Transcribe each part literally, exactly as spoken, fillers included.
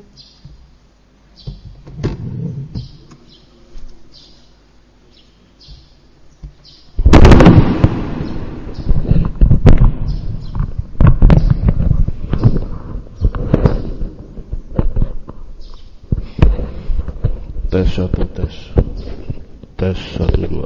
Tes satu tes tes satu dua.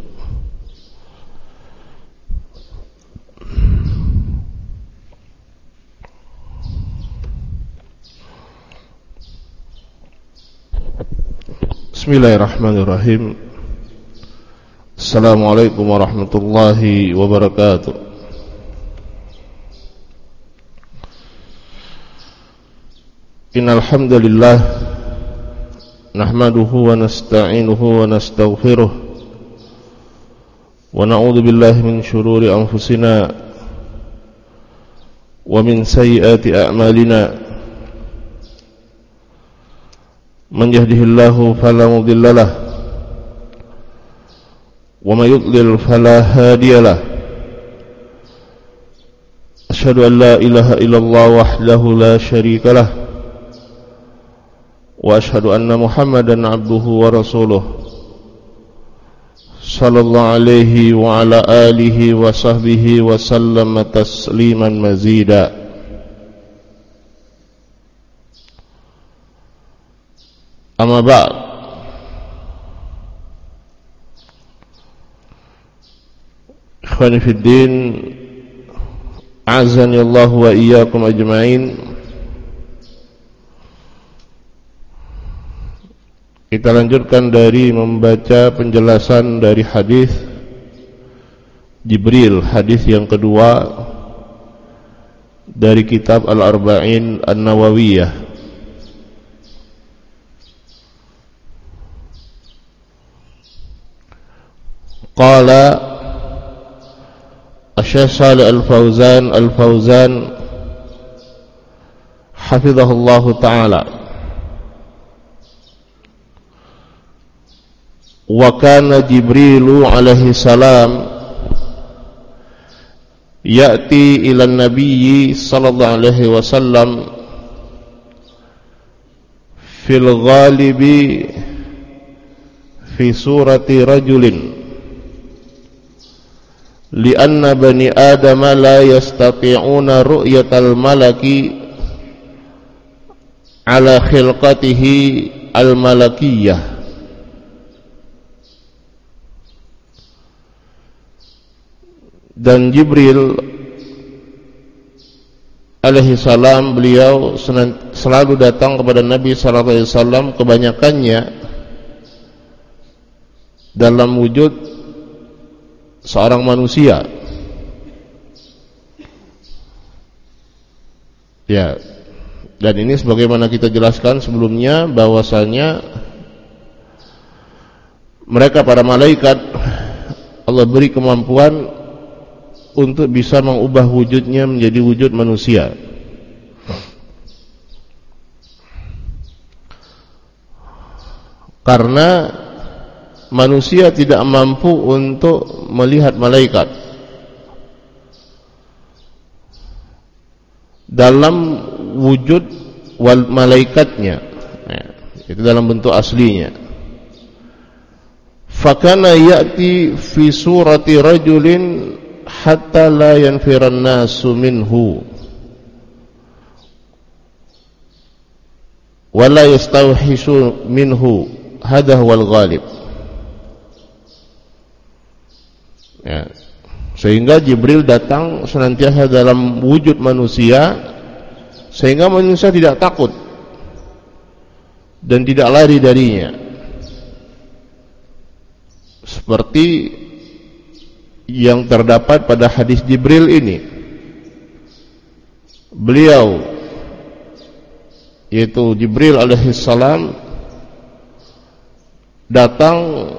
Bismillahirrahmanirrahim. Assalamualaikum warahmatullahi wabarakatuh. Innal hamdalillah nahmaduhu wa nasta'inuhu wa nastaghfiruh wa na'udzu billahi min shururi anfusina wa min sayyiati a'malina. Man yahdihillahu fala mudilla lahu wa may yudlil fala hadiya lahu. Asyhadu an la ilaha illallah wahdahu la syarika lahu wa asyhadu anna Muhammadan abduhu wa rasuluh sallallahu alaihi wa ala alihi wa sahbihi wa sallama tasliman mazida. Amma ba'd. Ikhwani fid din, a'azzani Allah wa iyyakum ajma'in. Kita lanjutkan dari membaca penjelasan dari hadis Jibril, hadis yang kedua dari kitab Al-Arba'in An-Nawawiyah. Qala Asy-Syaikh Shalih Al-Fauzan Al-Fauzan hafizahullahu ta'ala, wa kana Jibrilu alaihi salam ya'ti ila nabiyyi sallallahu alaihi wasallam fil ghalibi fi surati rajulin li'anna bani adama la yastati'una ru'yatal malaki ala khilqatihi al-malakiyyah. Dan Jibril alaihi salam, beliau selalu datang kepada Nabi sallallahu alaihi wasallam, kebanyakannya dalam wujud seorang manusia. Ya, dan ini sebagaimana kita jelaskan sebelumnya bahwasanya mereka para malaikat Allah beri kemampuan untuk bisa mengubah wujudnya menjadi wujud manusia. Karena manusia tidak mampu untuk melihat malaikat dalam wujud wal malaikatnya, ya, itu dalam bentuk aslinya. Fakana ya'ti fi surati rajulin hatta la yanfiran nasu minhu wa la yastawhishu minhu, hadha huwal ghalib. Ya, sehingga Jibril datang senantiasa dalam wujud manusia, sehingga manusia tidak takut dan tidak lari darinya, seperti yang terdapat pada hadis Jibril ini. Beliau, yaitu Jibril alaihissalam, datang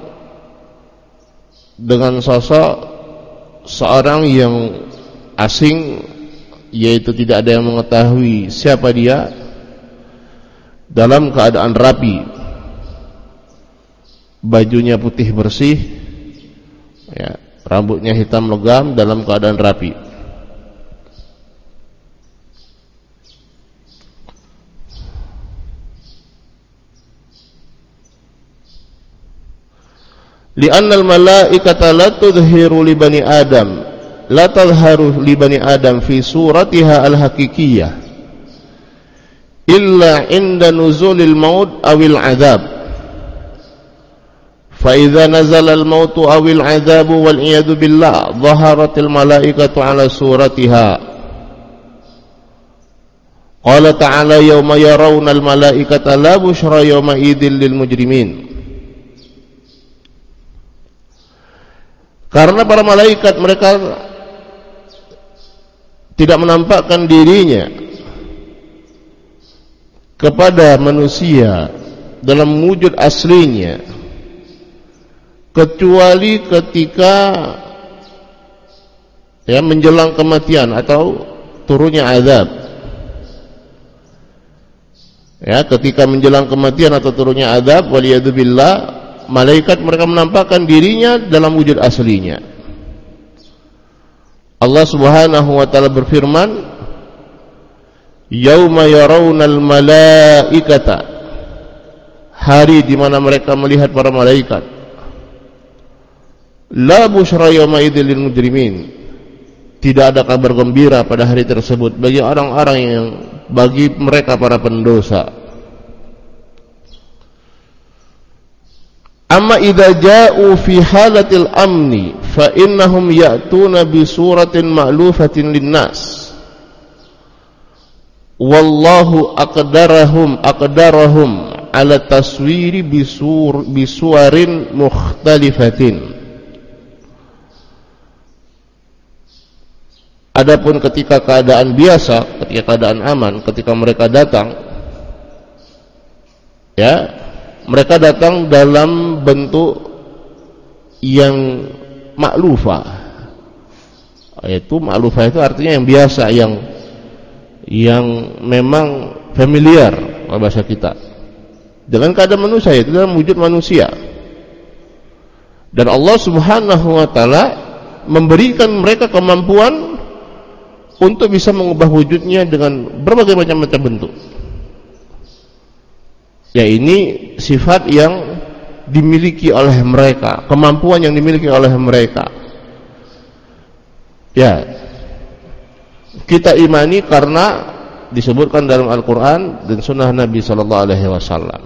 dengan sosok seorang yang asing, yaitu tidak ada yang mengetahui siapa dia, dalam keadaan rapi, bajunya putih bersih, ya, rambutnya hitam legam, dalam keadaan rapi. Li'anna al-malaikata la tudhiru li bani Adam, la tadhharu li bani Adam fi suratiha al-haqiqiyyah illa 'inda nuzulil maut awil 'adzab. Fa idza nazala al-maut awil 'adzab wal 'iyadu billah dhaharatil malaikatu 'ala suratiha. Qala ta'ala yawma yarawna al-malaikata la bushra yawma idzil lil mujrimin. Karena para malaikat mereka tidak menampakkan dirinya kepada manusia dalam wujud aslinya kecuali ketika ya menjelang kematian atau turunnya azab. Ya, ketika menjelang kematian atau turunnya azab, waliyadzubillah, malaikat mereka menampakkan dirinya dalam wujud aslinya. Allah Subhanahu wa taala berfirman, "Yauma yarawnal malaikata." Hari di mana mereka melihat para malaikat. La busyra yauma idzil lil mujrimin. Tidak ada kabar gembira pada hari tersebut bagi orang-orang yang bagi mereka para pendosa. Amma idza ja'u fi halatil amni fa innahum ya'tuna bi suratin ma'lufatin linnas wallahu aqdarahum aqdarahum ala taswiri bisur bisuarin mukhtalifatin. Adapun ketika keadaan biasa, ketika keadaan aman, ketika mereka datang, ya, mereka datang dalam bentuk yang ma'lufah. Yaitu ma'lufah itu artinya yang biasa, yang yang memang familiar bahasa kita. Dengan keadaan manusia, itu dalam wujud manusia. Dan Allah Subhanahu wa taala memberikan mereka kemampuan untuk bisa mengubah wujudnya dengan berbagai macam-macam bentuk. Ya, ini sifat yang dimiliki oleh mereka, kemampuan yang dimiliki oleh mereka. Ya, kita imani karena disebutkan dalam Al-Quran dan Sunnah Nabi Sallallahu Alaihi Wasallam.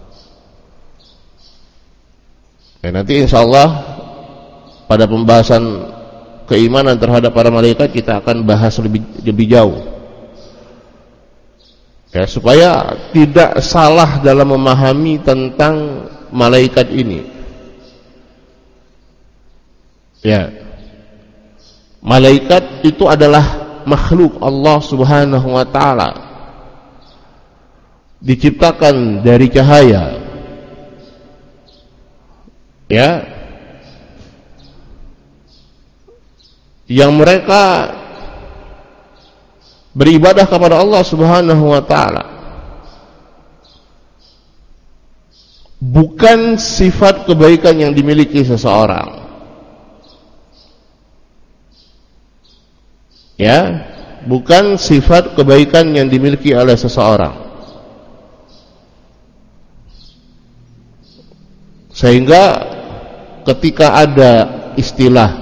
Ya, nanti insya Allah pada pembahasan keimanan terhadap para malaikat kita akan bahas lebih lebih jauh. Ya, supaya tidak salah dalam memahami tentang malaikat ini. Ya, malaikat itu adalah makhluk Allah Subhanahu wa taala, diciptakan dari cahaya. Ya, yang mereka beribadah kepada Allah Subhanahu wa taala bukan sifat kebaikan yang dimiliki seseorang. Ya, bukan sifat kebaikan yang dimiliki oleh seseorang. Sehingga ketika ada istilah,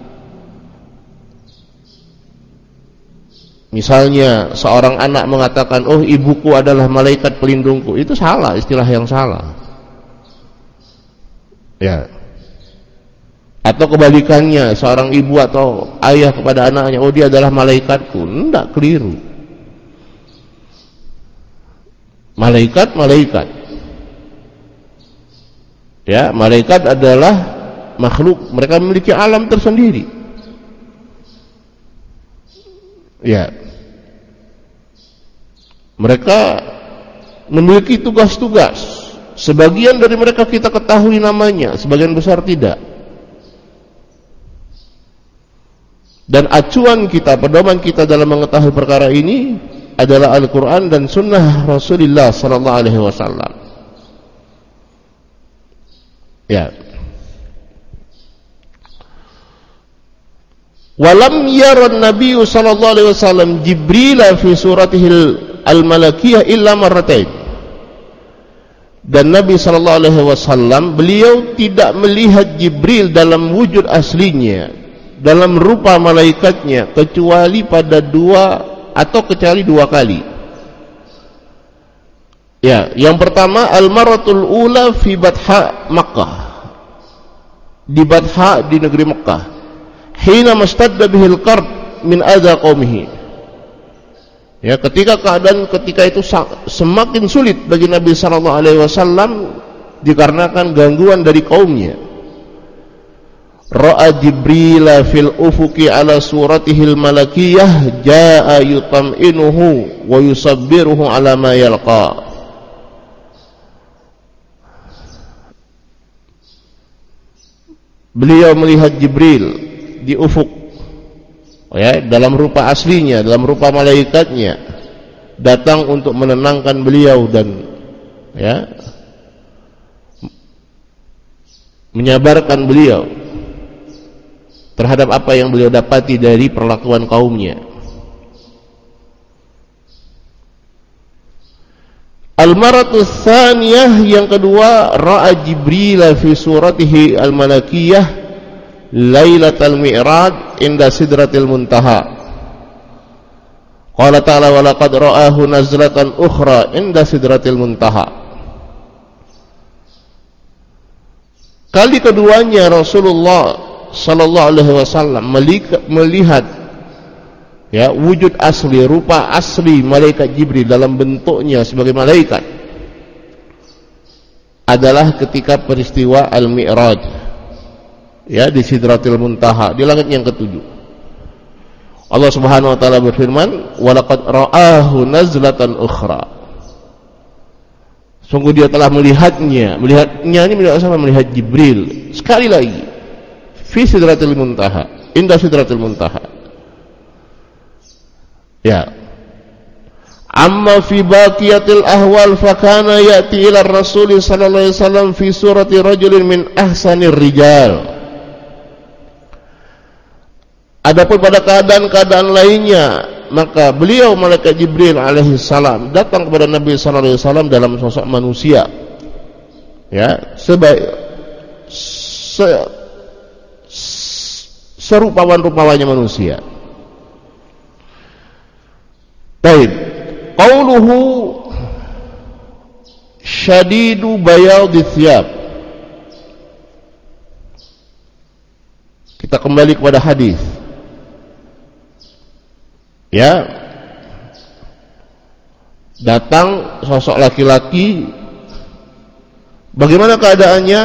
misalnya seorang anak mengatakan, "Oh, ibuku adalah malaikat pelindungku," itu salah, istilah yang salah. Ya. Atau kebalikannya, seorang ibu atau ayah kepada anaknya, "Oh, dia adalah malaikatku." Enggak, keliru. Malaikat, malaikat. Ya, malaikat adalah makhluk, mereka memiliki alam tersendiri. Ya, mereka memiliki tugas-tugas. Sebagian dari mereka kita ketahui namanya, sebagian besar tidak. Dan acuan kita, pedoman kita dalam mengetahui perkara ini adalah Al-Quran dan Sunnah Rasulullah Sallallahu Alaihi Wasallam. Ya. Walam yaran Nabi sallallahu alaihi wasallam Jibril fi suratihi al-malakiyah illa marratain. Dan Nabi sallallahu alaihi wasallam beliau tidak melihat Jibril dalam wujud aslinya, dalam rupa malaikatnya, kecuali pada dua atau kecuali dua kali. Ya, yang pertama al-maratul ula fi Batha Makkah, di Batha di negeri Makkah, hina mastadda bihil qarb min adza qaumihi. Ya, ketika keadaan ketika itu semakin sulit bagi Nabi sallallahu alaihi wasallam dikarenakan gangguan dari kaumnya. Ra'a Jibril fil ufuqi ala suratihil malakiyah jaa yutam'inuhu wa yusabbiruhu ala ma yalqa. Beliau melihat Jibril di ufuk, ya, dalam rupa aslinya, dalam rupa malaikatnya, datang untuk menenangkan beliau dan ya menyabarkan beliau terhadap apa yang beliau dapati dari perlakuan kaumnya. Al-maratu tsaniyah, yang kedua, ra'a Jibril fi suratihi al-malakiyah lailatal mi'raj inda sidratil muntaha. Qala ta'ala wa laqad ra'ahu nazlatan ukhra inda sidratil muntaha. Kali keduanya Rasulullah sallallahu alaihi wasallam melihat ya wujud asli, rupa asli malaikat Jibril dalam bentuknya sebagai malaikat adalah ketika peristiwa al-mi'raj, ya, di Sidratil Muntaha, di langit yang ketujuh. Allah Subhanahu wa taala berfirman, "Wa laqad ra'ahu nazlatan ukhra." Sungguh dia telah melihatnya. Melihatnya ini melihat sama, melihat Jibril sekali lagi fi Sidratil Muntaha, inda Sidratil Muntaha. Ya. Amma fi baqiyatil ahwal fa kana ya'ti ila Rasul sallallahu alaihi wasallam fi surati rajulin min ahsanir rijal. Adapun pada keadaan-keadaan lainnya, maka beliau malaikat Jibril alaihi salam datang kepada Nabi sallallahu alaihi wasallam dalam sosok manusia. Ya, sebaik se, serupawan-rupawanya manusia. Baik, qauluhu syadidu bayadhi thiyab. Kita kembali kepada hadis. Ya, datang sosok laki-laki. Bagaimana keadaannya?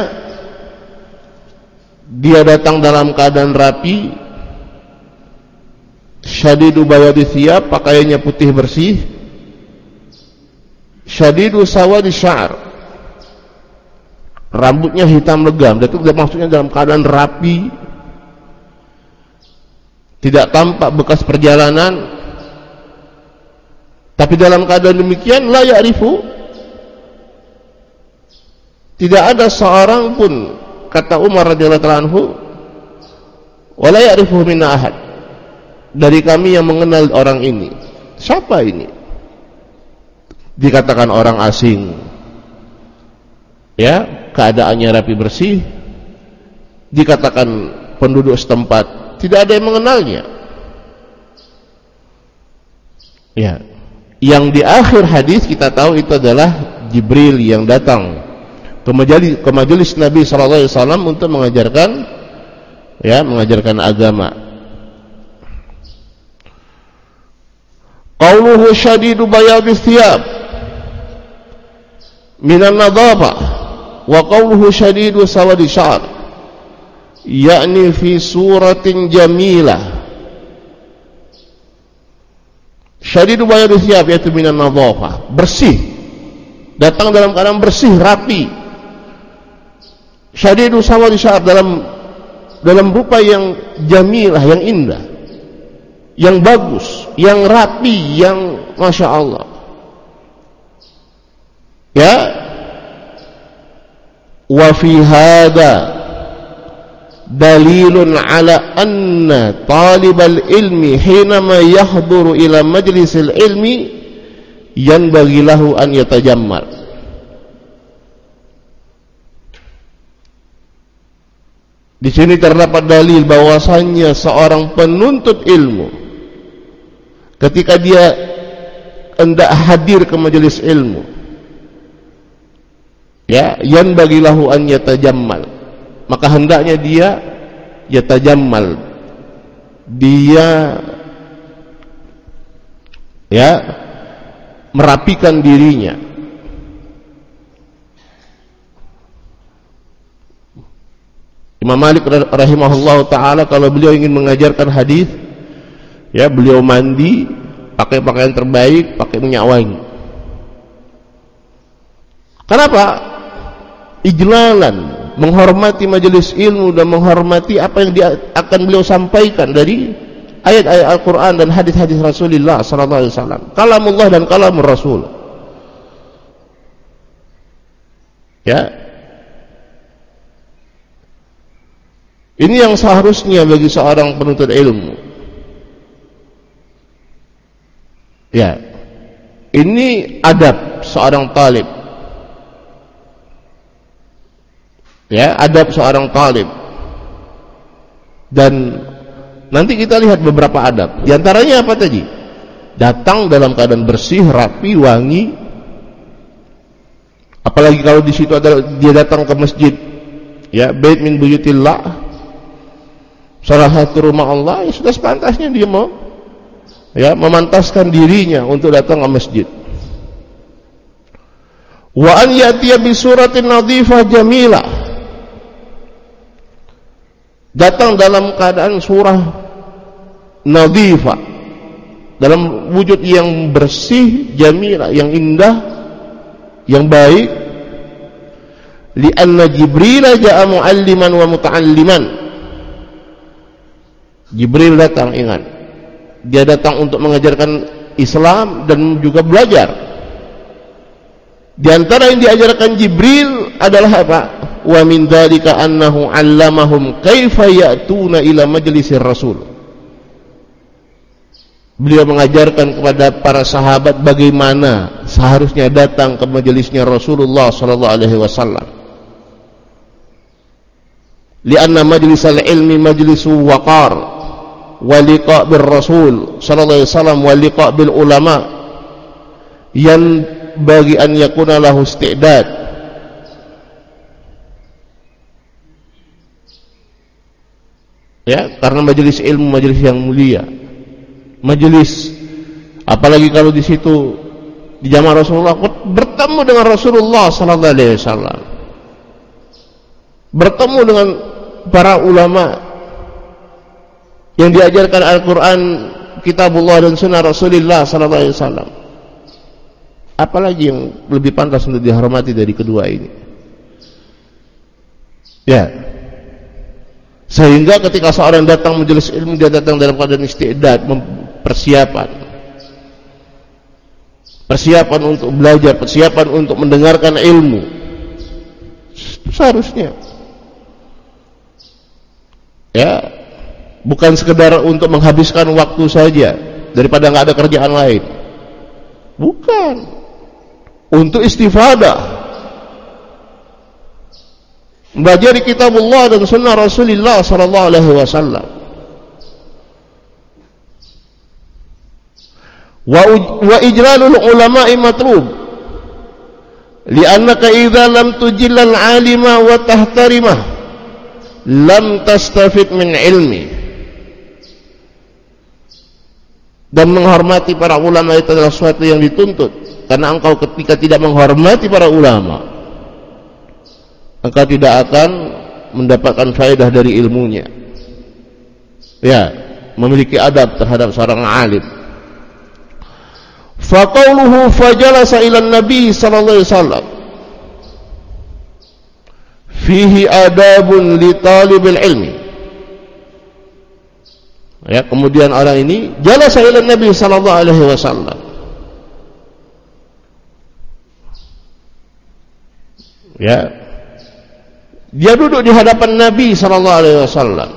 Dia datang dalam keadaan rapi, syadidu bayadhi thiyab, pakaiannya putih bersih, syadidu sawadi sya'r, rambutnya hitam legam. Itu maksudnya dalam keadaan rapi, tidak tampak bekas perjalanan. Tapi dalam keadaan demikian, la ya'rifu, tidak ada seorang pun, kata Umar radhiyallahu anhu, wa la ya'rifu minna ahad, dari kami yang mengenal orang ini. Siapa ini? Dikatakan orang asing, ya, keadaannya rapi bersih. Dikatakan penduduk setempat, tidak ada yang mengenalnya. Ya, yang di akhir hadis kita tahu itu adalah Jibril yang datang ke majelis, ke majelis Nabi sallallahu alaihi wasallam untuk mengajarkan, ya, mengajarkan agama. Qauluhu syadidu bayadhi thiyab minan nadhafah wa qauluhu syadidu sawadi sya'r, yakni fi suratin jamilah. Syadidu bayadhi thiyab yaitu minan nadhafah, bersih, datang dalam keadaan bersih, rapi. Syadidu sawadi sya'r, dalam dalam rupa yang jamilah, yang indah, yang bagus, yang rapi, yang Masya Allah. Ya, wa fi hadha dalilun ala anna talibal ilmi hinama yahduru ila majlisil ilmi yanbaghi lahu an yatajammal. Di sini terdapat dalil bahwasannya seorang penuntut ilmu ketika dia hendak hadir ke majelis ilmu, ya, yan bagilahu an yatajammal, maka hendaknya dia yatajammal, dia ya merapikan dirinya. Imam Malik rahimahullah ta'ala kalau beliau ingin mengajarkan hadis, ya, beliau mandi, pakai pakaian terbaik, pakai minyak wangi. Kenapa? Ijlalan, menghormati majelis ilmu dan menghormati apa yang dia akan beliau sampaikan dari ayat-ayat Al-Quran dan hadis-hadis Rasulullah sallallahu alaihi wasallam, kalamullah dan kalamur Rasul. Ya, ini yang seharusnya bagi seorang penuntut ilmu. Ya, ini adab seorang talib. Ya, adab seorang talib. Dan nanti kita lihat beberapa adab. Di antaranya apa tadi? Datang dalam keadaan bersih, rapi, wangi. Apalagi kalau di situ adalah dia datang ke masjid, ya, bait min buyutillah, salah satu rumah Allah, ya sudah sepantasnya dia mau, ya, memantaskan dirinya untuk datang ke masjid. Wa an ya'tiya bi suratin nadhifah jamilah, datang dalam keadaan surah nadhifah, dalam wujud yang bersih, jamilah, yang indah, yang baik. Li'anna Jibril ja'a mu'alliman wa muta'alliman, Jibril datang, ingat, dia datang untuk mengajarkan Islam dan juga belajar. Di antara yang diajarkan Jibril adalah apa? Wa min dzalika annahu 'allamahum kaifa ya'tuna ila majlisir Rasul. Beliau mengajarkan kepada para sahabat bagaimana seharusnya datang ke majelisnya Rasulullah sallallahu alaihi wasallam. Li'anna majlisal ilmi majlisu waqar wa liqa' bir Rasul sallallahu alaihi wasallam wa liqa' bil ulama yang bagi an yakuna lahu isti'dad. Ya, karena majelis ilmu majelis yang mulia. Majelis, apalagi kalau di situ di jamaah Rasulullah, bertemu dengan Rasulullah sallallahu alaihi wasallam, bertemu dengan para ulama yang diajarkan Al-Quran, kitabullah dan sunnah Rasulullah sallallahu alaihi wasallam. Apalagi yang lebih pantas untuk dihormati dari kedua ini? Ya, sehingga ketika seorang datang majelis ilmu, dia datang dalam keadaan isti'dad, persiapan, persiapan untuk belajar, persiapan untuk mendengarkan ilmu. Seharusnya, ya, bukan sekedar untuk menghabiskan waktu saja daripada nggak ada kerjaan lain. Bukan, untuk istifadah, belajar kitabullah dan sunnah Rasulullah sallallahu alaihi wasallam. Wa wa ijlalul ulama'i matlub, li'annaka idza lam tujillal 'alima wa tahtarimah lam tastafid min ilmi. Dan menghormati para ulama itu adalah sesuatu yang dituntut, karena engkau ketika tidak menghormati para ulama, engkau tidak akan mendapatkan faedah dari ilmunya. Ya, memiliki adab terhadap seorang alim. Fa qauluhu fajalasa ila nabi sallallahu alaihi wasallam fihi adabun li talibil ilmi. Ya, kemudian orang ini jalasa ila Nabi sallallahu alaihi wasallam. Ya, dia duduk di hadapan Nabi sallallahu alaihi wasallam.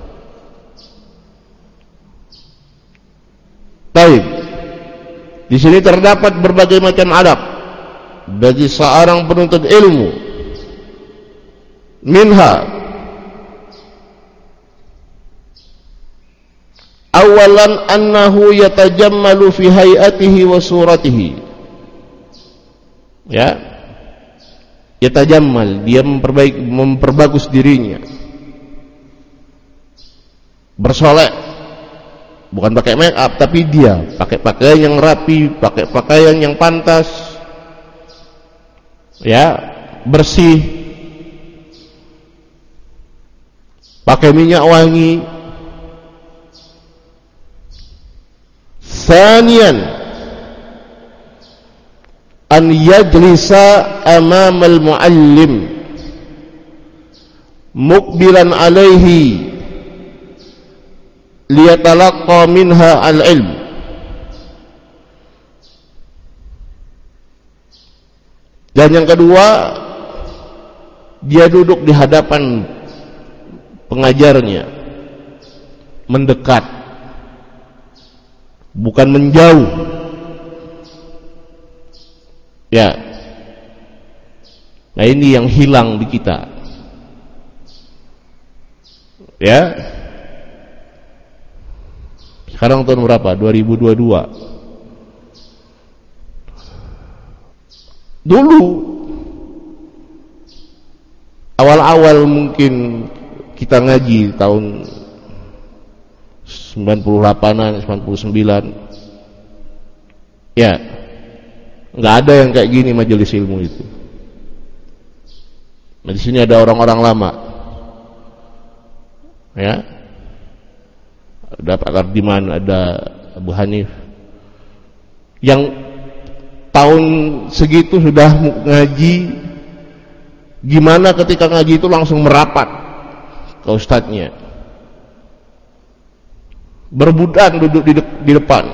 Baik. Di sini terdapat berbagai macam adab bagi seorang penuntut ilmu. Minha, awalan annahu yatajammalu fi hayatihi wa suratihi. Ya, yatajammal, dia memperbaiki, memperbagus dirinya, bersolek, bukan pakai make up, tapi dia pakai pakaian yang rapi, pakai pakaian yang pantas, ya, bersih, pakai minyak wangi. Tsaniyan an yajlisa amama al-muallim muqbilan alaihi liyatalaqqa minha al-ilm. Dan yang kedua, dia duduk di hadapan pengajarnya, mendekat, bukan menjauh. Ya. Nah, ini yang hilang di kita. Ya. Sekarang tahun berapa? dua ribu dua puluh dua. Dulu awal-awal mungkin kita ngaji tahun sembilan puluh delapan-an, sembilan puluh sembilan. Ya. Enggak ada yang kayak gini majelis ilmu itu. Nah, di sini ada orang-orang lama. Ya. Ada Pak Kardiman, ada Abu Hanif. Yang tahun segitu sudah ngaji, gimana ketika ngaji itu langsung merapat ke ustadznya, berbudan duduk di, de- di depan.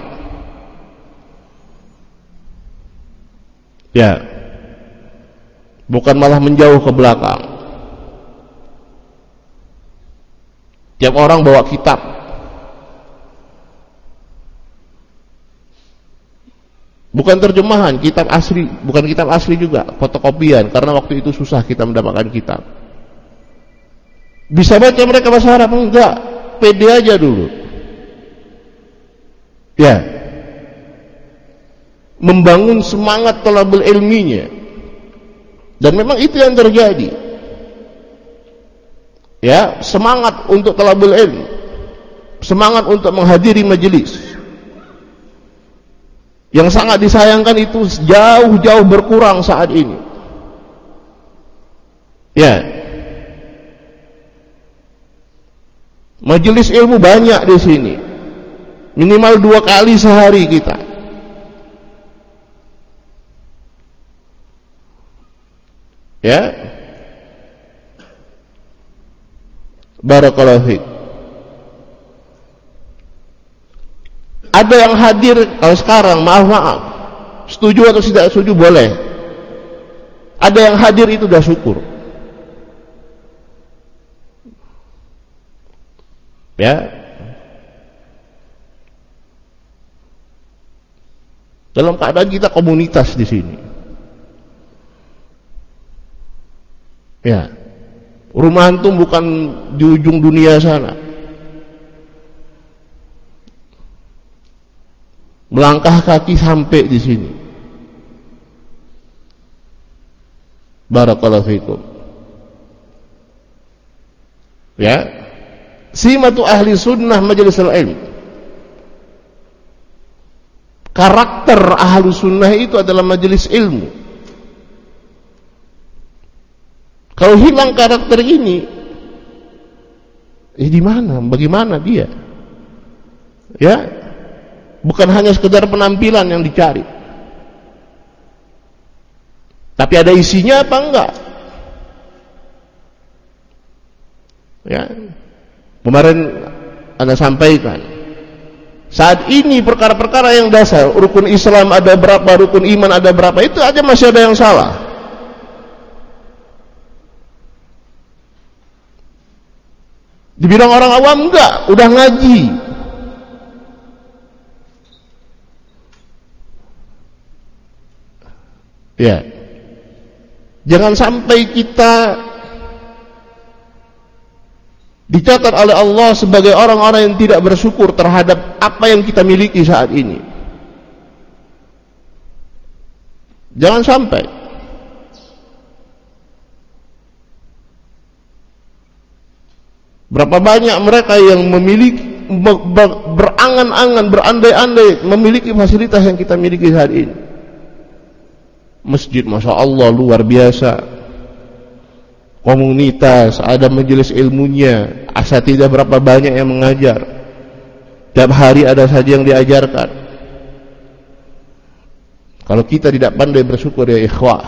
Ya, bukan malah menjauh ke belakang. Tiap orang bawa kitab. Bukan terjemahan, kitab asli, bukan kitab asli juga, fotokopian, karena waktu itu susah kita mendapatkan kitab. Bisa baca mereka bahasa Arab? Enggak, pede aja dulu. Ya, membangun semangat thalabul ilminya, dan memang itu yang terjadi. Ya, semangat untuk thalabul ilmi, semangat untuk menghadiri majelis. Yang sangat disayangkan itu jauh-jauh berkurang saat ini. Ya, majelis ilmu banyak di sini, minimal dua kali sehari kita. Ya, barakallahu fiik. Ada yang hadir kalau sekarang, maaf maaf, setuju atau tidak setuju boleh. Ada yang hadir itu sudah syukur. Ya, dalam keadaan kita komunitas di sini. Ya, rumah antum bukan di ujung dunia sana. Melangkah kaki sampai di sini. Barakallahu fikum. Ya, simatu ahli sunnah majlisul ilm. Karakter ahli sunnah itu adalah majelis ilmu. Kalau hilang karakter ini, eh di mana? Bagaimana dia? Ya, bukan hanya sekedar penampilan yang dicari, tapi ada isinya apa enggak? Ya, kemarin Anda sampaikan, saat ini perkara-perkara yang dasar, rukun Islam ada berapa, rukun iman ada berapa, itu aja masih ada yang salah. Dibilang orang awam enggak, udah ngaji. Ya, jangan sampai kita dicatat oleh Allah sebagai orang-orang yang tidak bersyukur terhadap apa yang kita miliki saat ini. Jangan sampai berapa banyak mereka yang memiliki, berangan-angan, berandai-andai memiliki fasilitas yang kita miliki saat ini. Masjid, masya Allah, luar biasa. Komunitas, ada majelis ilmunya, asatidzah berapa banyak yang mengajar. Tiap hari ada saja yang diajarkan. Kalau kita tidak pandai bersyukur ya ikhwah,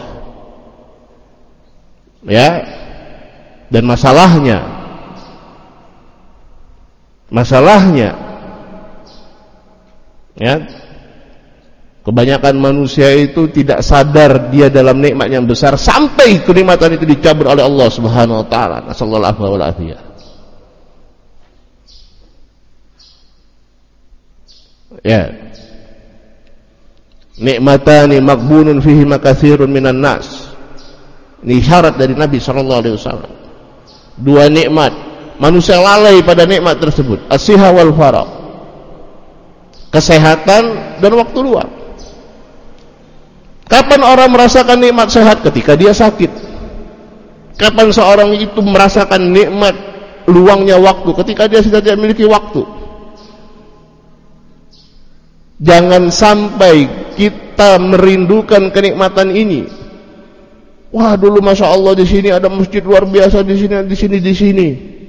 ya, dan masalahnya, masalahnya, ya, kebanyakan manusia itu tidak sadar dia dalam nikmat yang besar sampai kenikmatan itu dicabut oleh Allah Subhanahu wa taala. Nasallallahu alaihi wasallam. Ya. Nikmatani maghbunun fihi makatsirun minan nas. Ini syarat dari Nabi sallallahu alaihi wasallam. Dua nikmat, manusia lalai pada nikmat tersebut, as-siha wal faragh. Kesehatan dan waktu luang. Kapan orang merasakan nikmat sehat? Ketika dia sakit. Kapan seorang itu merasakan nikmat luangnya waktu? Ketika dia sudah tidak memiliki waktu. Jangan sampai kita merindukan kenikmatan ini. Wah, dulu masya Allah di sini ada masjid luar biasa, di sini, di sini, di sini.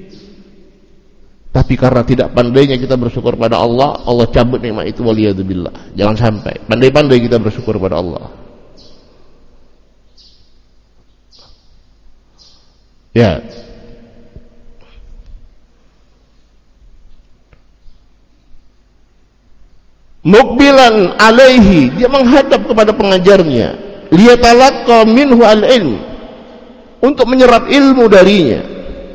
Tapi karena tidak pandainya kita bersyukur pada Allah, Allah cabut nikmat itu, waliyadzubillah. Jangan sampai. Pandai-pandai kita bersyukur pada Allah. Ya. Muqbilan alaihi, dia menghadap kepada pengajarnya, liyatalaqqa minhu al-ilm, untuk menyerap ilmu darinya,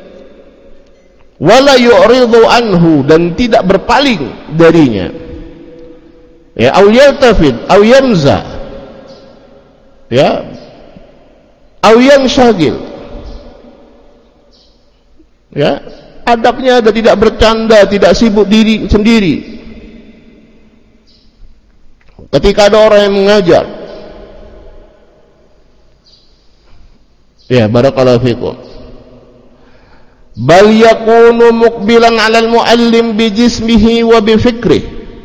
wala yu'ridu anhu, dan tidak berpaling darinya, ya, au yaltafid au yamza, ya, au yanshagil, ya, adabnya ada, tidak bercanda, tidak sibuk diri sendiri. Ketika ada orang yang mengajar, ya, barakallahu fikum, bal yakunu muqbilan 'alal muallim bi jismihi wa bi fikrih,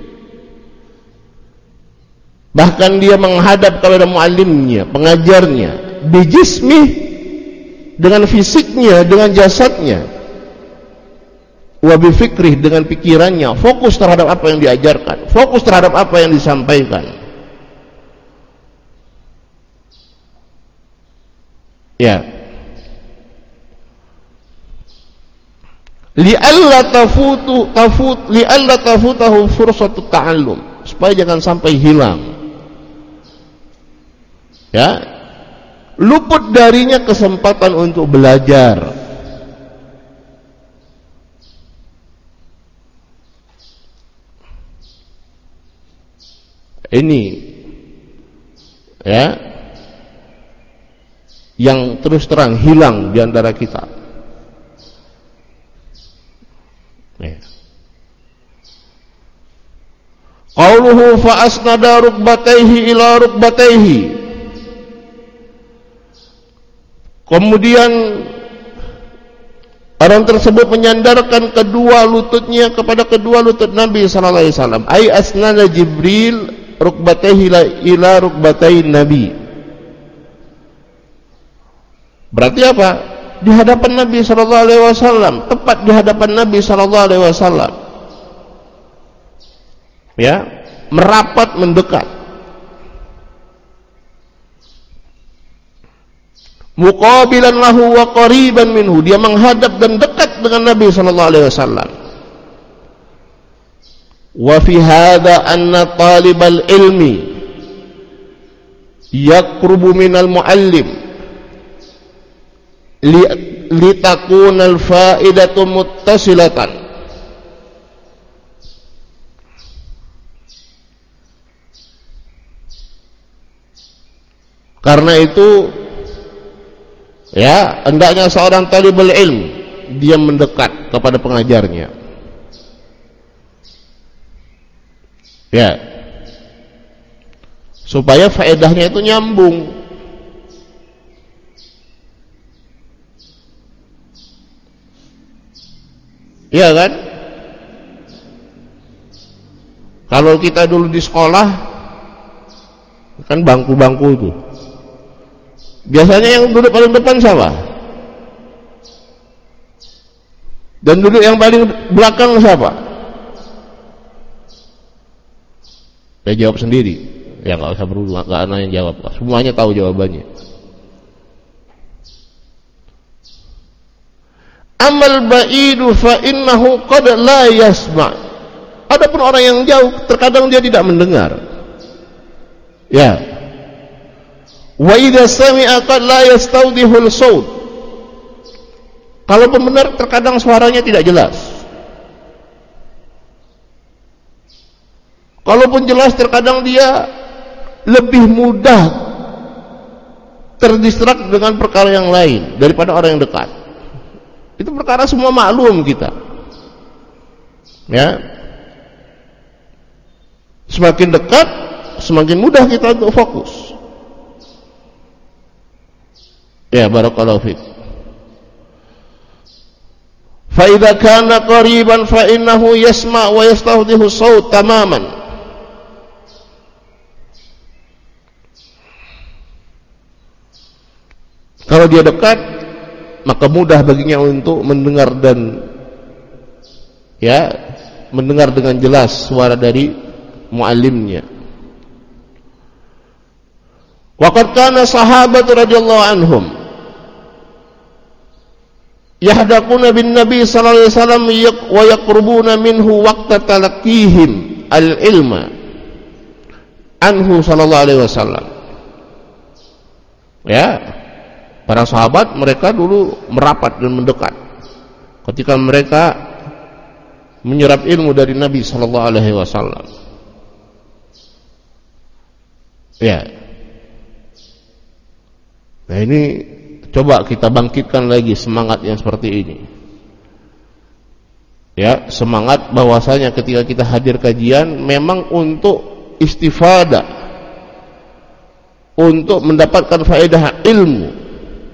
bahkan dia menghadap kepada muallimnya, pengajarnya, bi jismih, dengan fisiknya, dengan jasadnya, wa bi fikrih, dengan pikirannya, fokus terhadap apa yang diajarkan, fokus terhadap apa yang disampaikan. Ya. Li'alla tafutu tafut li'alla tafutahu fursatut ta'allum, supaya jangan sampai hilang, ya, luput darinya kesempatan untuk belajar. Ini, ya, yang terus terang hilang di antara kita. Ya. Qauluhu fa asnada rukbatayhi ila rukbatayhi. Kemudian orang tersebut menyandarkan kedua lututnya kepada kedua lutut Nabi sallallahu alaihi wasallam. Ai asnada Jibril rukbatayhi ila rukbatay Nabi. Berarti apa? Di hadapan Nabi sallallahu alaihi wasallam, tepat di hadapan Nabi sallallahu alaihi wasallam. Ya, merapat, mendekat. Muqabilan lahu wa qariban minhu, dia menghadap dan dekat dengan Nabi sallallahu alaihi wasallam. Wa fi hadza anna talibal ilmi yaqrubu minal muallim li litakunal faidatu muttasilatan. Karena itu, ya, hendaknya seorang talibul ilm dia mendekat kepada pengajarnya. Ya. Supaya faedahnya itu nyambung. Iya kan? Kalau kita dulu di sekolah, kan bangku-bangku itu, biasanya yang duduk paling depan siapa? Dan duduk yang paling belakang siapa? Dia jawab sendiri. Ya nggak usah berulang, nggak ada yang jawab. Semuanya tahu jawabannya. Amal ba'idu fa innahu qad la yasma'. Adapun orang yang jauh terkadang dia tidak mendengar. Ya. Wa idza sami'a qad la yastawdihul shaut. Kalau benar terkadang suaranya tidak jelas. Kalaupun jelas terkadang dia lebih mudah terdistrak dengan perkara yang lain daripada orang yang dekat. Itu perkara semua maklum kita. Ya. Semakin dekat, semakin mudah kita untuk fokus. Ya, barakallahu fiik. Fa idza kana qariban fa innahu yasma' wa yastawdihu shaut tamaman. Kalau dia dekat, maka mudah baginya untuk mendengar dan ya, mendengar dengan jelas suara dari muallimnya. Wa qad kana sahabat radhiyallahu anhum yahdaquna bin nabi sallallahu alaihi wasallam wa yaqrubuna minhu waqta talaqqihim al-ilma anhu sallallahu alaihi wasallam. Ya, para sahabat mereka dulu merapat dan mendekat ketika mereka menyerap ilmu dari Nabi sallallahu alaihi wasallam. Ya. Nah, ini coba kita bangkitkan lagi semangat yang seperti ini. Ya, semangat bahwasanya ketika kita hadir kajian memang untuk istifadah, untuk mendapatkan faedah ilmu.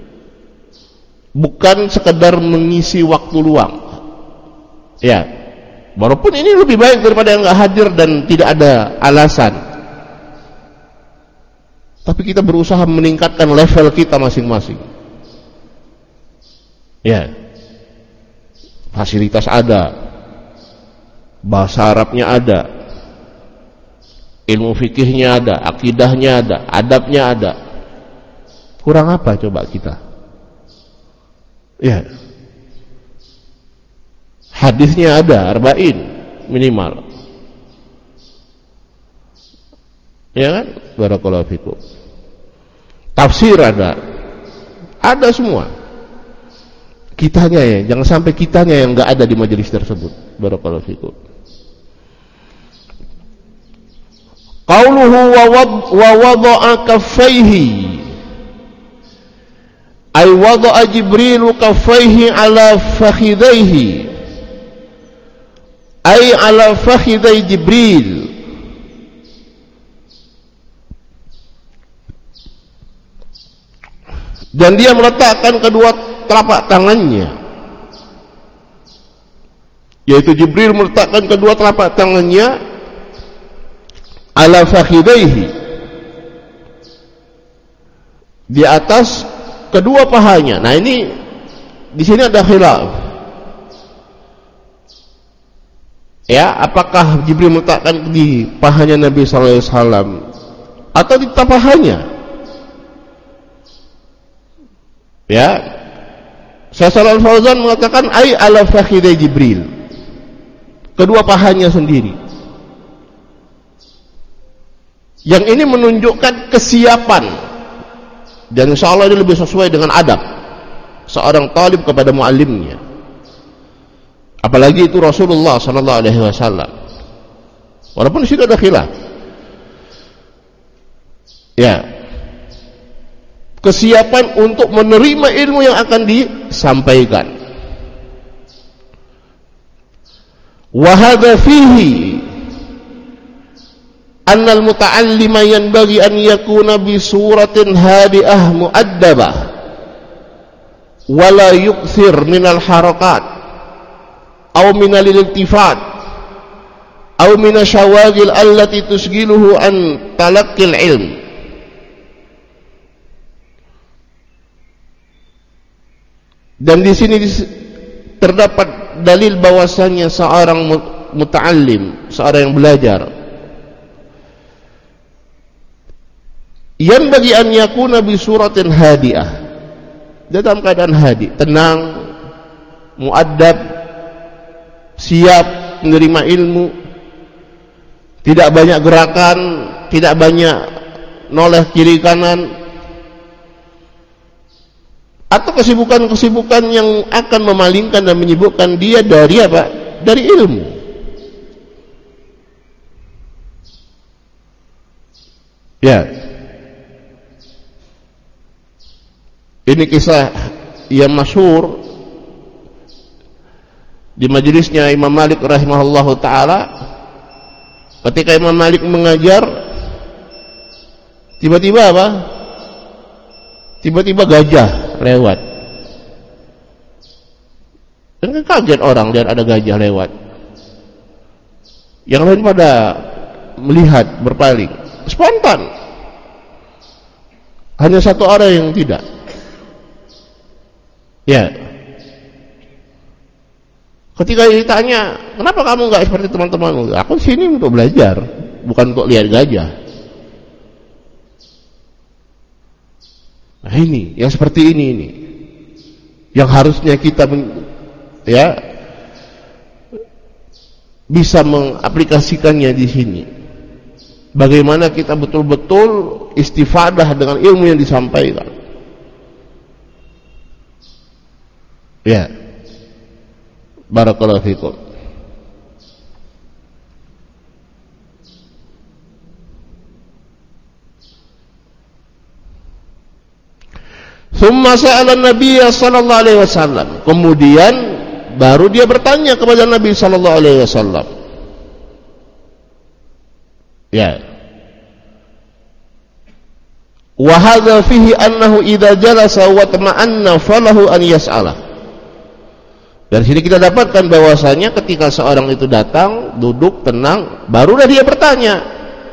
Bukan sekedar mengisi waktu luang. Ya. Walaupun ini lebih baik daripada yang enggak hadir dan tidak ada alasan. Tapi kita berusaha meningkatkan level kita masing-masing. Ya. Fasilitas ada. Bahasa Arabnya ada. Ilmu fikihnya ada, akidahnya ada, adabnya ada. Kurang apa coba kita? Ya. Hadisnya ada, arba'in minimal. Ya kan? Barakallahu fikum. Tafsir ada. Ada semua. Kitanya ya, jangan sampai kitanya yang enggak ada di majelis tersebut. Barakallahu fikum. Qauluhu wa wada'a kaffaihi ay wada'a Jibril kaffaihi ala fakhidaihi ay ala fakhidai Jibril. Dan dia meletakkan kedua telapak tangannya, yaitu Jibril meletakkan kedua telapak tangannya ala fakhidaihi, di atas kedua pahanya. Nah, ini di sini ada khilaf. Ya, apakah Jibril meletakkan di pahanya Nabi sallallahu alaihi wasallam atau di pahanya? Ya. Syekh Shalal Fauzan mengatakan ai ala fakhidai Jibril. Kedua pahanya sendiri. Yang ini menunjukkan kesiapan. Dan insyaallah ini lebih sesuai dengan adab seorang talib kepada muallimnya. Apalagi itu Rasulullah sallallahu alaihi wasallam. Walaupun di situ ada khilaf. Ya. Kesiapan untuk menerima ilmu yang akan disampaikan. Wa hadza fihi anna al-muta'allima yanbaghi an yakuna bi suratin hadi'ah mu'addabah wa la yukthir min al-harakat aw min al-iltifat aw min asyawagil allati tusgiluhu an talaqqil ilm. Dan di sini terdapat dalil bahwasanya seorang muta'allim, seorang yang belajar, yang bagi an yakuna bi suratin hadiah, dalam keadaan hadi, tenang, muaddab, siap menerima ilmu, tidak banyak gerakan, tidak banyak noleh kiri kanan, atau kesibukan-kesibukan yang akan memalingkan dan menyibukkan dia dari apa? Dari ilmu. Ya. Ini kisah yang masyhur di majelisnya Imam Malik rahimahullahu taala. Ketika Imam Malik mengajar, tiba-tiba apa? Tiba-tiba gajah lewat. Dan kaget orang lihat ada gajah lewat. Yang lain pada melihat, berpaling. Spontan. Hanya satu orang yang tidak. Ya. Ketika ditanya, kenapa kamu enggak seperti teman-temanmu? Aku sini untuk belajar, bukan untuk lihat gajah. Nah ini, yang seperti ini ini, yang harusnya kita men, ya bisa mengaplikasikannya di sini. Bagaimana kita betul-betul istifadah dengan ilmu yang disampaikan. Ya, barakallahu fikum. Thumma sa'ala Nabi sallallahu alaihi wasallam. Kemudian baru dia bertanya kepada Nabi sallallahu alaihi wasallam. Ya. Wa hadza fihi annahu idza jalasa wa tama'anna falahu an yas'ala. Dari sini kita dapatkan bahwasanya ketika seorang itu datang, duduk tenang, barulah dia bertanya.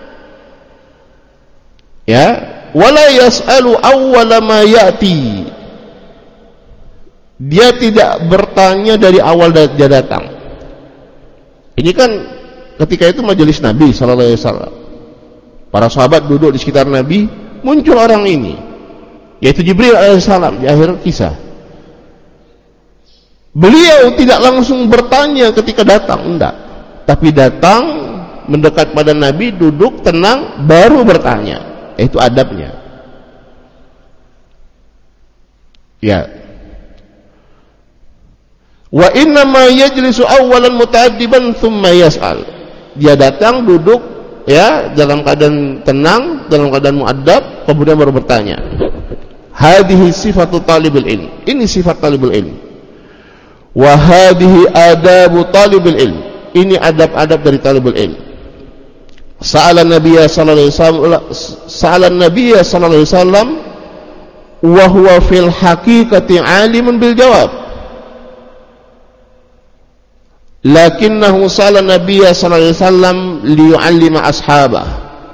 Ya, wala yas'alu awwala ma ya'ti. Dia tidak bertanya dari awal dia datang. Ini kan ketika itu majelis Nabi sallallahu alaihi wasallam. Para sahabat duduk di sekitar Nabi, muncul orang ini, yaitu Jibril alaihissalam di akhir kisah. Beliau tidak langsung bertanya ketika datang, enggak, tapi datang mendekat pada Nabi, duduk tenang, baru bertanya. Itu adabnya. Ya. Wa inna ma yajlisu awwalan muta'addiban thumma yas'al. Dia datang duduk ya dalam keadaan tenang, dalam keadaan muaddab, kemudian baru bertanya. Hadhihi sifatu talibul ilm. Ini sifat talibul ilm. Wa hadhihi adabu talibul ilm. Ini adab-adab dari talibul ilm. Sa'ala Nabi sallallahu alaihi wasallam, sa'ala Nabi sallallahu alaihi wasallam wa huwa fil haqiqati 'alimun bil jawab. Lakinnahu sa'ala Nabi sallallahu alaihi wasallam liyu'allima ashabah.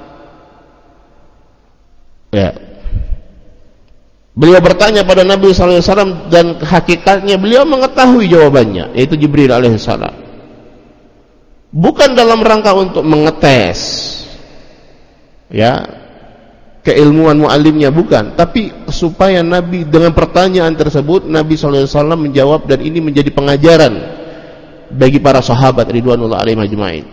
Ya. Beliau bertanya pada Nabi sallallahu alaihi wasallam dan hakikatnya beliau mengetahui jawabannya, yaitu Jibril alaihissalam. Bukan dalam rangka untuk mengetes ya keilmuan muallimnya, bukan, tapi supaya Nabi dengan pertanyaan tersebut Nabi sallallahu alaihi wasallam menjawab, dan ini menjadi pengajaran bagi para sahabat ridwanullah alaihim ajmain.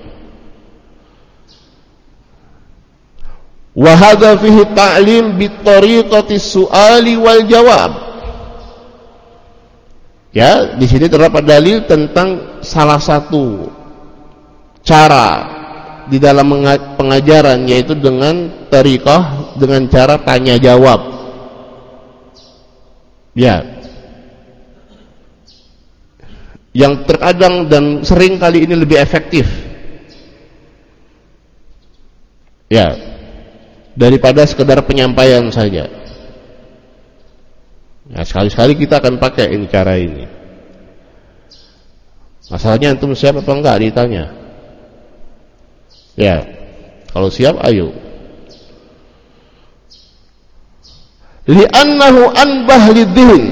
Wa hadza fihi ta'lim bi tariqati su'ali wal jawab. Ya, di sini terdapat dalil tentang salah satu cara di dalam pengajaran, yaitu dengan tariqah, dengan cara tanya jawab. Ya. yang terkadang dan sering kali ini lebih efektif, ya, daripada sekedar penyampaian saja. Ya, sekali-sekali kita akan pakai ini cara ini. Masalahnya antum siap apa enggak ditanya. Ya, kalau siap ayo. Li'annahu anbah lidhin.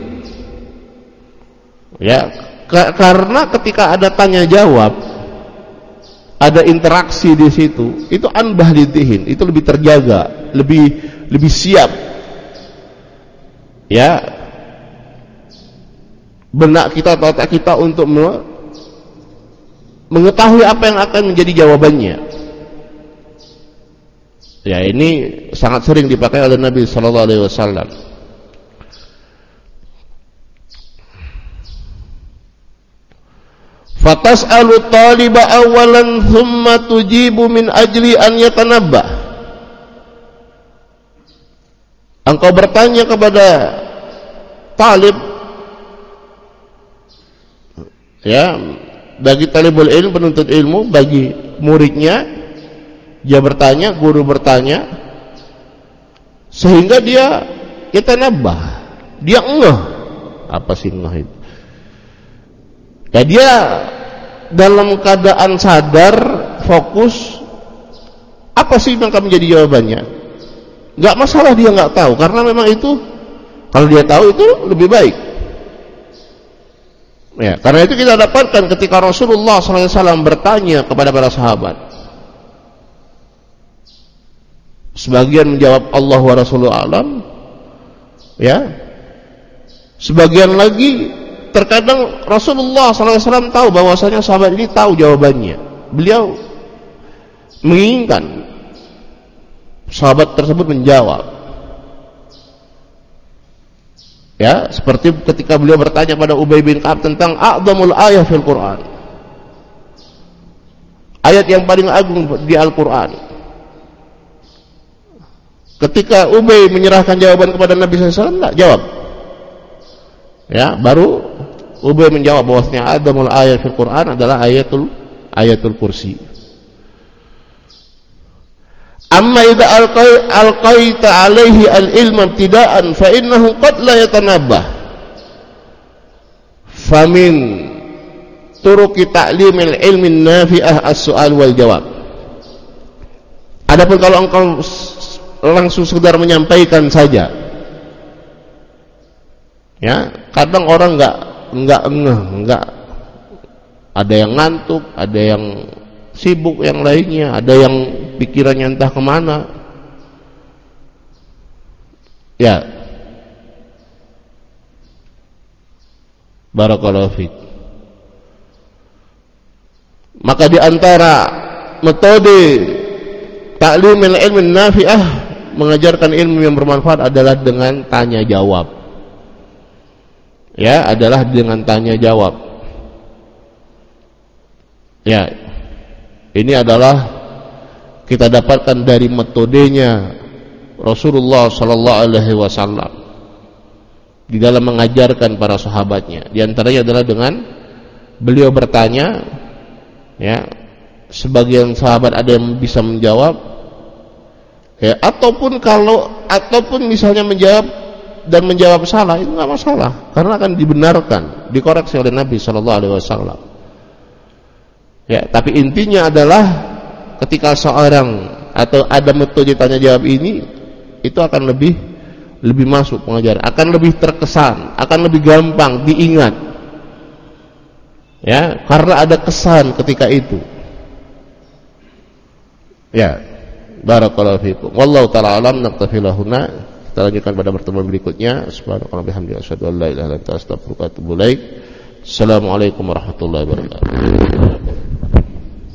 Ya, karena ketika ada tanya jawab, ada interaksi di situ, itu anbah lidhin, itu lebih terjaga, lebih lebih siap. Ya, benak kita, otak kita untuk mengetahui apa yang akan menjadi jawabannya. Ya, ini sangat sering dipakai oleh Nabi sallallahu alaihi wasallam. Fatas'alu taliba awalan thumma tujibu min ajli an yatanabbah. Engkau bertanya kepada talib, ya, bagi talibul ilmu, penuntut ilmu, bagi muridnya, dia bertanya, guru bertanya, sehingga dia yatanabbah, dia ngeh. Apa sih ngeh itu? Ya, dia dalam keadaan sadar, fokus, apa sih yang akan menjadi jawabannya? Enggak masalah dia enggak tahu, karena memang itu, kalau dia tahu itu lebih baik. Ya, karena itu kita dapatkan ketika Rasulullah sallallahu alaihi wasallam bertanya kepada para sahabat, sebagian menjawab Allah wa Rasuluhu alam, ya, sebagian lagi terkadang Rasulullah sallallahu alaihi wasallam tahu bahwasanya sahabat ini tahu jawabannya. Beliau menginginkan sahabat tersebut menjawab. Ya, seperti ketika beliau bertanya pada Ubay bin Ka'ab tentang a'dhamul ayah fil Quran, ayat yang paling agung di Al-Quran. Ketika Ubay menyerahkan jawaban kepada Nabi sallallahu alaihi wasallam, enggak jawab. Ya, baru Ubay menjawab bahwasanya a'dhamul ayat fil Quran adalah ayatul ayatul kursi. Amma idza alqaita alaihi al-ilma ibtida'an fa innahu qad la yatanabbah. Famin turuki ta'limil ilmi nafi'ah as-su'al wal jawab. Adapun kalau engkau langsung sekedar menyampaikan saja, ya, kadang orang enggak enggak ngeh, enggak, ada yang ngantuk, ada yang sibuk, yang lainnya, ada yang pikirannya entah kemana. Ya, barakallahu fiik. Maka di antara metode ta'limil ilmi nafi'ah, mengajarkan ilmu yang bermanfaat adalah dengan tanya jawab. Ya, adalah dengan tanya jawab. Ya, ini adalah kita dapatkan dari metodenya Rasulullah sallallahu alaihi wasallam di dalam mengajarkan para sahabatnya. Di antaranya adalah dengan beliau bertanya, ya, sebagian sahabat ada yang bisa menjawab, ya, ataupun kalau ataupun misalnya menjawab dan menjawab salah, itu enggak masalah, karena akan dibenarkan, dikoreksi oleh Nabi sallallahu alaihi wasallam. Ya, tapi intinya adalah ketika seorang atau ada metode tanya jawab ini, itu akan lebih lebih masuk pengajaran, akan lebih terkesan, akan lebih gampang diingat. Ya, karena ada kesan ketika itu. Ya, barakallahu fiikum. Wallahu ta'ala alam, naktafi lahuna. Kita lanjutkan pada pertemuan berikutnya. Subhanallah bihamdihi asyhadu an la ilaha illa anta astaghfiruka wa atubu ilaik. Assalamualaikum warahmatullahi wabarakatuh.